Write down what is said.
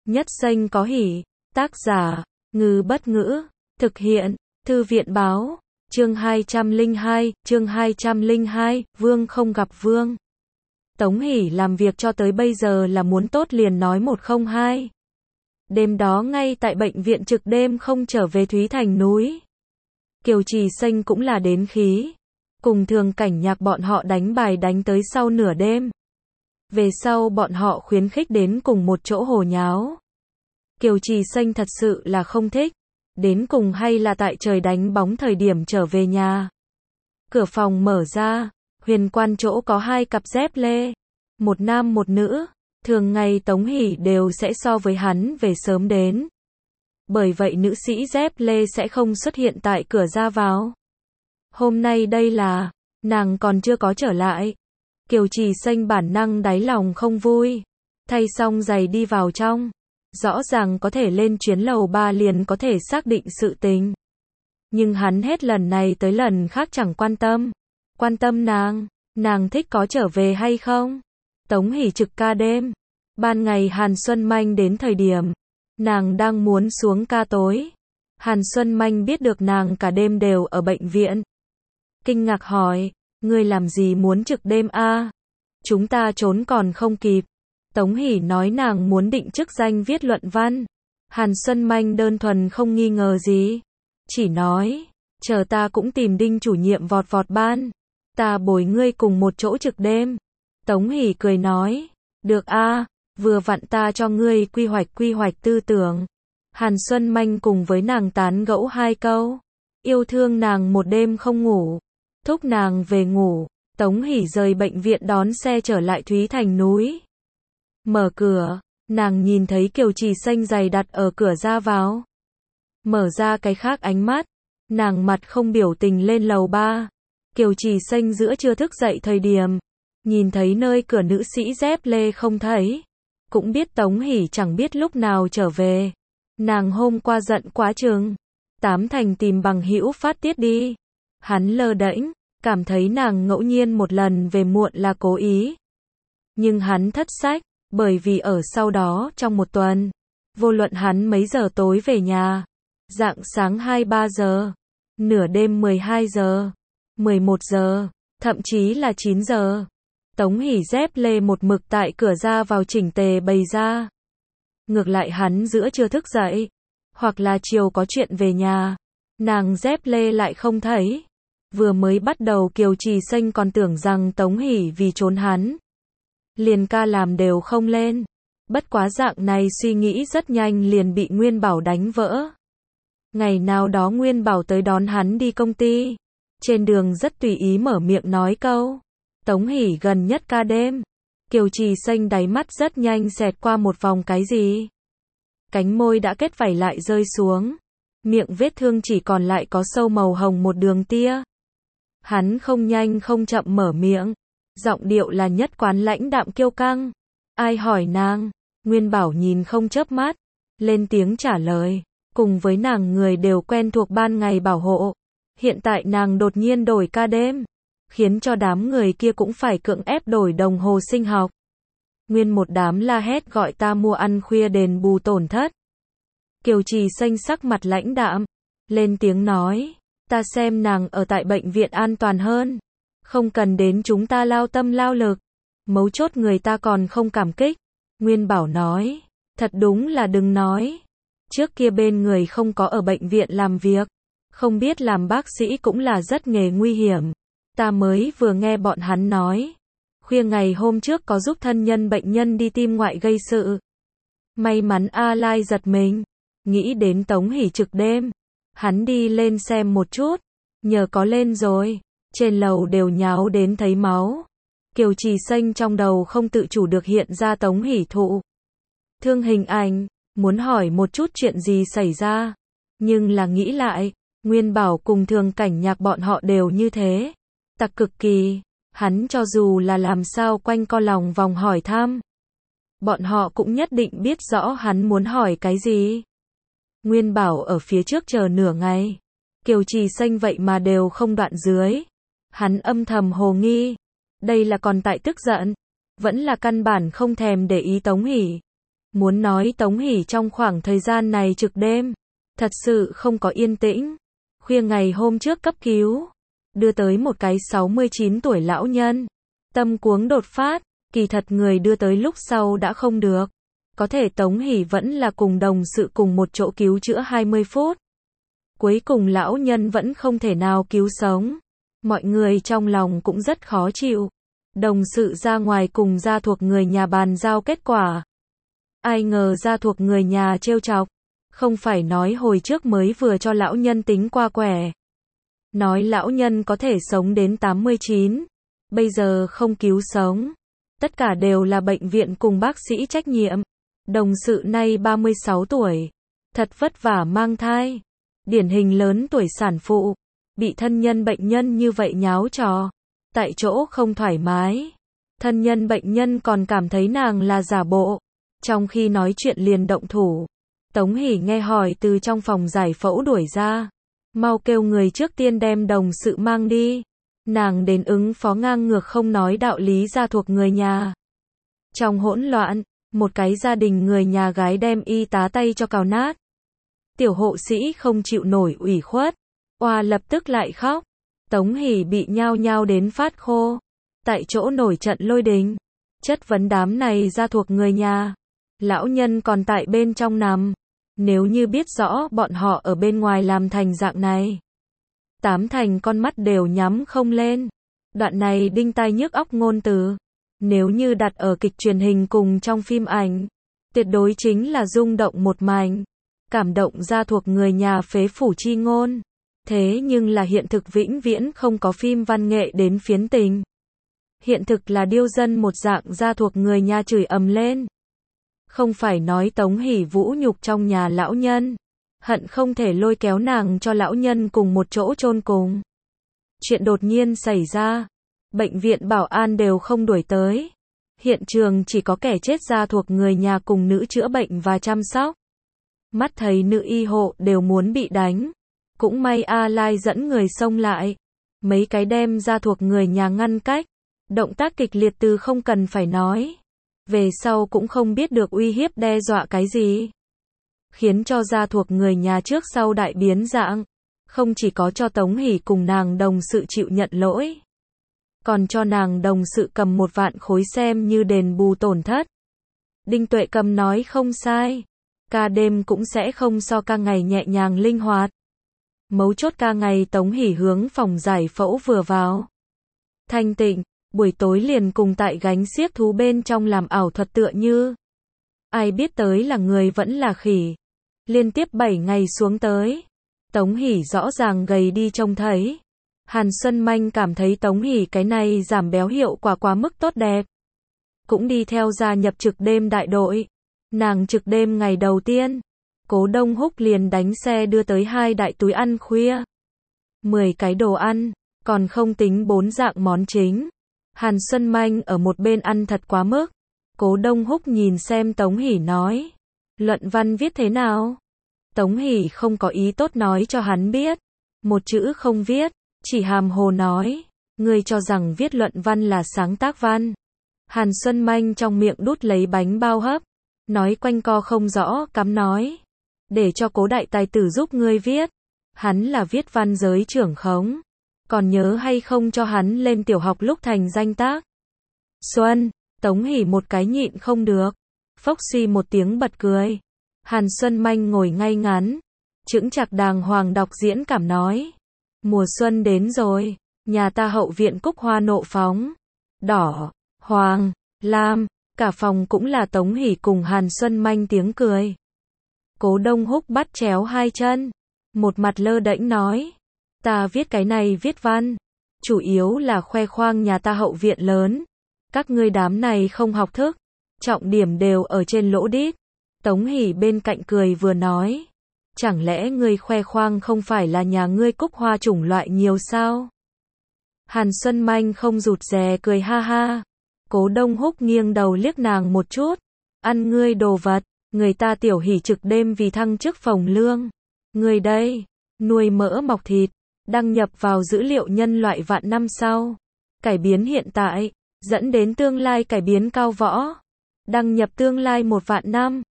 Nhất danh có hỷ. Tác giả, Ngư Bất Ngữ. Thực hiện, Thư viện Báo. Chương 202, Vương không gặp Vương. Tống Hỷ làm việc cho tới bây giờ là muốn tốt liền nói 102. Đêm đó ngay tại bệnh viện trực đêm không trở về Thúy Thành núi. Kiều Trì Xanh cũng là đến khí. Cùng Thường Cảnh Nhạc bọn họ đánh bài đánh tới sau nửa đêm. Về sau bọn họ khuyến khích đến cùng một chỗ hồ nháo. Kiều Trì Xanh thật sự là không thích. Đến cùng hay là tại trời đánh bóng thời điểm trở về nhà. Cửa phòng mở ra, huyền quan chỗ có hai cặp dép lê. Một nam một nữ. Thường ngày Tống Hỷ đều sẽ so với hắn về sớm đến. Bởi vậy nữ sĩ dép lê sẽ không xuất hiện tại cửa ra vào. Hôm nay đây là, nàng còn chưa có trở lại. Kiều Trì Xanh bản năng đáy lòng không vui. Thay xong giày đi vào trong. Rõ ràng có thể lên chuyến lầu 3 liền có thể xác định sự tình. Nhưng hắn hết lần này tới lần khác chẳng quan tâm. Quan tâm nàng thích có trở về hay không? Tống Hỷ trực ca đêm. Ban ngày Hàn Xuân Manh đến thời điểm, nàng đang muốn xuống ca tối. Hàn Xuân Manh biết được nàng cả đêm đều ở bệnh viện. Kinh ngạc hỏi, ngươi làm gì muốn trực đêm a? Chúng ta trốn còn không kịp. Tống Hỷ nói nàng muốn định chức danh viết luận văn. Hàn Xuân Manh đơn thuần không nghi ngờ gì. Chỉ nói, chờ ta cũng tìm Đinh chủ nhiệm vọt ban. Ta bồi ngươi cùng một chỗ trực đêm. Tống Hỷ cười nói, được a, vừa vặn ta cho ngươi quy hoạch tư tưởng. Hàn Xuân Manh cùng với nàng tán gẫu hai câu. Yêu thương nàng một đêm không ngủ. Thúc nàng về ngủ. Tống Hỷ rời bệnh viện đón xe trở lại Thúy Thành núi. Mở cửa, nàng nhìn thấy Kiều Trì Xanh giày đặt ở cửa ra vào. Mở ra cái khác ánh mắt, nàng mặt không biểu tình lên lầu 3. Kiều Trì Xanh giữa trưa thức dậy thời điểm, nhìn thấy nơi cửa nữ sĩ dép lê không thấy. Cũng biết Tống Hỷ chẳng biết lúc nào trở về. Nàng hôm qua giận quá chừng. Tám thành tìm bằng hữu phát tiết đi. Hắn lơ đễnh, cảm thấy nàng ngẫu nhiên một lần về muộn là cố ý. Nhưng hắn thất sách. Bởi vì ở sau đó trong một tuần, vô luận hắn mấy giờ tối về nhà, rạng sáng 2-3 giờ, nửa đêm 12 giờ, 11 giờ, thậm chí là 9 giờ, Tống Hỷ dép lê một mực tại cửa ra vào chỉnh tề bày ra. Ngược lại hắn giữa trưa thức dậy, hoặc là chiều có chuyện về nhà, nàng dép lê lại không thấy. Vừa mới bắt đầu Kiều Trì Xanh còn tưởng rằng Tống Hỷ vì trốn hắn. Liền ca làm đều không lên. Bất quá dạng này suy nghĩ rất nhanh liền bị Nguyên Bảo đánh vỡ. Ngày nào đó Nguyên Bảo tới đón hắn đi công ty. Trên đường rất tùy ý mở miệng nói câu. Tống Hỷ gần nhất ca đêm. Kiều Trì Xanh đáy mắt rất nhanh xẹt qua một vòng cái gì. Cánh môi đã kết vảy lại rơi xuống. Miệng vết thương chỉ còn lại có sâu màu hồng một đường tia. Hắn không nhanh không chậm mở miệng. Giọng điệu là nhất quán lãnh đạm kiêu căng. Ai hỏi nàng? Nguyên Bảo nhìn không chớp mắt. Lên tiếng trả lời. Cùng với nàng người đều quen thuộc ban ngày bảo hộ. Hiện tại nàng đột nhiên đổi ca đêm. Khiến cho đám người kia cũng phải cưỡng ép đổi đồng hồ sinh học. Nguyên một đám la hét gọi ta mua ăn khuya đền bù tổn thất. Kiều Trì Xanh sắc mặt lãnh đạm. Lên tiếng nói. Ta xem nàng ở tại bệnh viện an toàn hơn. Không cần đến chúng ta lao tâm lao lực. Mấu chốt người ta còn không cảm kích. Nguyên Bảo nói. Thật đúng là đừng nói. Trước kia bên người không có ở bệnh viện làm việc. Không biết làm bác sĩ cũng là rất nghề nguy hiểm. Ta mới vừa nghe bọn hắn nói. Khuya ngày hôm trước có giúp thân nhân bệnh nhân đi tim ngoại gây sự. May mắn A Lai giật mình. Nghĩ đến Tống Hỷ trực đêm. Hắn đi lên xem một chút. Nhờ có lên rồi. Trên lầu đều nháo đến thấy máu. Kiều Trì Xanh trong đầu không tự chủ được hiện ra Tống Hỷ thụ thương hình ảnh, muốn hỏi một chút chuyện gì xảy ra. Nhưng là nghĩ lại, Nguyên Bảo cùng Thường Cảnh Nhạc bọn họ đều như thế. Tặc cực kỳ, hắn cho dù là làm sao quanh co lòng vòng hỏi thăm. Bọn họ cũng nhất định biết rõ hắn muốn hỏi cái gì. Nguyên Bảo ở phía trước chờ nửa ngày. Kiều Trì Xanh vậy mà đều không đoạn dưới. Hắn âm thầm hồ nghi. Đây là còn tại tức giận. Vẫn là căn bản không thèm để ý Tống Hỷ. Muốn nói Tống Hỷ trong khoảng thời gian này trực đêm, thật sự không có yên tĩnh. Khuya ngày hôm trước cấp cứu, đưa tới một cái 69 tuổi lão nhân, tâm cuống đột phát, kỳ thật người đưa tới lúc sau đã không được. Có thể Tống Hỷ vẫn là cùng đồng sự cùng một chỗ cứu chữa 20 phút. Cuối cùng lão nhân vẫn không thể nào cứu sống. Mọi người trong lòng cũng rất khó chịu. Đồng sự ra ngoài cùng gia thuộc người nhà bàn giao kết quả. Ai ngờ gia thuộc người nhà trêu chọc. Không phải nói hồi trước mới vừa cho lão nhân tính qua quẻ. Nói lão nhân có thể sống đến 89. Bây giờ không cứu sống. Tất cả đều là bệnh viện cùng bác sĩ trách nhiệm. Đồng sự nay 36 tuổi. Thật vất vả mang thai. Điển hình lớn tuổi sản phụ. Bị thân nhân bệnh nhân như vậy nháo trò. Tại chỗ không thoải mái. Thân nhân bệnh nhân còn cảm thấy nàng là giả bộ. Trong khi nói chuyện liền động thủ. Tống Hỷ nghe hỏi từ trong phòng giải phẫu đuổi ra. Mau kêu người trước tiên đem đồng sự mang đi. Nàng đến ứng phó ngang ngược không nói đạo lý gia thuộc người nhà. Trong hỗn loạn, một cái gia đình người nhà gái đem y tá tay cho cào nát. Tiểu hộ sĩ không chịu nổi ủy khuất. Oa lập tức lại khóc. Tống Hỷ bị nhao nhao đến phát khô. Tại chỗ nổi trận lôi đình. Chất vấn đám này gia thuộc người nhà. Lão nhân còn tại bên trong nằm. Nếu như biết rõ bọn họ ở bên ngoài làm thành dạng này. 8 thành con mắt đều nhắm không lên. Đoạn này đinh tai nhức óc ngôn từ. Nếu như đặt ở kịch truyền hình cùng trong phim ảnh. Tuyệt đối chính là rung động một mảnh. Cảm động gia thuộc người nhà phế phủ chi ngôn. Thế nhưng là hiện thực vĩnh viễn không có phim văn nghệ đến phiến tình. Hiện thực là điêu dân một dạng gia thuộc người nhà chửi ầm lên. Không phải nói Tống Hỷ vũ nhục trong nhà lão nhân. Hận không thể lôi kéo nàng cho lão nhân cùng một chỗ chôn cùng. Chuyện đột nhiên xảy ra. Bệnh viện bảo an đều không đuổi tới. Hiện trường chỉ có kẻ chết gia thuộc người nhà cùng nữ chữa bệnh và chăm sóc. Mắt thấy nữ y hộ đều muốn bị đánh. Cũng may A Lai dẫn người xông lại. Mấy cái đem gia thuộc người nhà ngăn cách. Động tác kịch liệt từ không cần phải nói. Về sau cũng không biết được uy hiếp đe dọa cái gì. Khiến cho gia thuộc người nhà trước sau đại biến dạng. Không chỉ có cho Tống Hỷ cùng nàng đồng sự chịu nhận lỗi. Còn cho nàng đồng sự cầm 1 vạn khối xem như đền bù tổn thất. Đinh Tuệ Cầm nói không sai. Ca đêm cũng sẽ không so ca ngày nhẹ nhàng linh hoạt. Mấu chốt ca ngày Tống Hỷ hướng phòng giải phẫu vừa vào. Thanh tịnh, buổi tối liền cùng tại gánh xiếc thú bên trong làm ảo thuật tựa như. Ai biết tới là người vẫn là khỉ. Liên tiếp 7 ngày xuống tới. Tống Hỷ rõ ràng gầy đi trông thấy. Hàn Xuân Manh cảm thấy Tống Hỷ cái này giảm béo hiệu quả quá mức tốt đẹp. Cũng đi theo gia nhập trực đêm đại đội. Nàng trực đêm ngày đầu tiên. Cố Đông Húc liền đánh xe đưa tới 2 đại túi ăn khuya. 10 cái đồ ăn, còn không tính 4 dạng món chính. Hàn Xuân Manh ở một bên ăn thật quá mức. Cố Đông Húc nhìn xem Tống Hỷ nói. Luận văn viết thế nào? Tống Hỷ không có ý tốt nói cho hắn biết. Một chữ không viết, chỉ hàm hồ nói. Ngươi cho rằng viết luận văn là sáng tác văn. Hàn Xuân Manh trong miệng đút lấy bánh bao hấp. Nói quanh co không rõ, cắm nói. Để cho Cố đại tài tử giúp ngươi viết. Hắn là viết văn giới trưởng khống. Còn nhớ hay không cho hắn lên tiểu học lúc thành danh tác? Xuân, Tống Hỷ một cái nhịn không được. Phốc suy một tiếng bật cười. Hàn Xuân Manh ngồi ngay ngắn. Chững chạc đàng hoàng đọc diễn cảm nói. Mùa xuân đến rồi. Nhà ta hậu viện cúc hoa nộ phóng. Đỏ, hoàng, lam. Cả phòng cũng là Tống Hỷ cùng Hàn Xuân Manh tiếng cười. Cố Đông Húc bắt chéo 2 chân. Một mặt lơ đễnh nói. Ta viết cái này viết văn. Chủ yếu là khoe khoang nhà ta hậu viện lớn. Các ngươi đám này không học thức. Trọng điểm đều ở trên lỗ đít. Tống Hỷ bên cạnh cười vừa nói. Chẳng lẽ ngươi khoe khoang không phải là nhà ngươi cúc hoa chủng loại nhiều sao? Hàn Xuân Manh không rụt rè cười ha ha. Cố Đông Húc nghiêng đầu liếc nàng một chút. Ăn ngươi đồ vật. Người ta Tiểu Hỷ trực đêm vì thăng chức phồng lương. Người đây, nuôi mỡ mọc thịt, đăng nhập vào dữ liệu nhân loại vạn năm sau. Cải biến hiện tại, dẫn đến tương lai cải biến cao võ. Đăng nhập tương lai 1 vạn năm.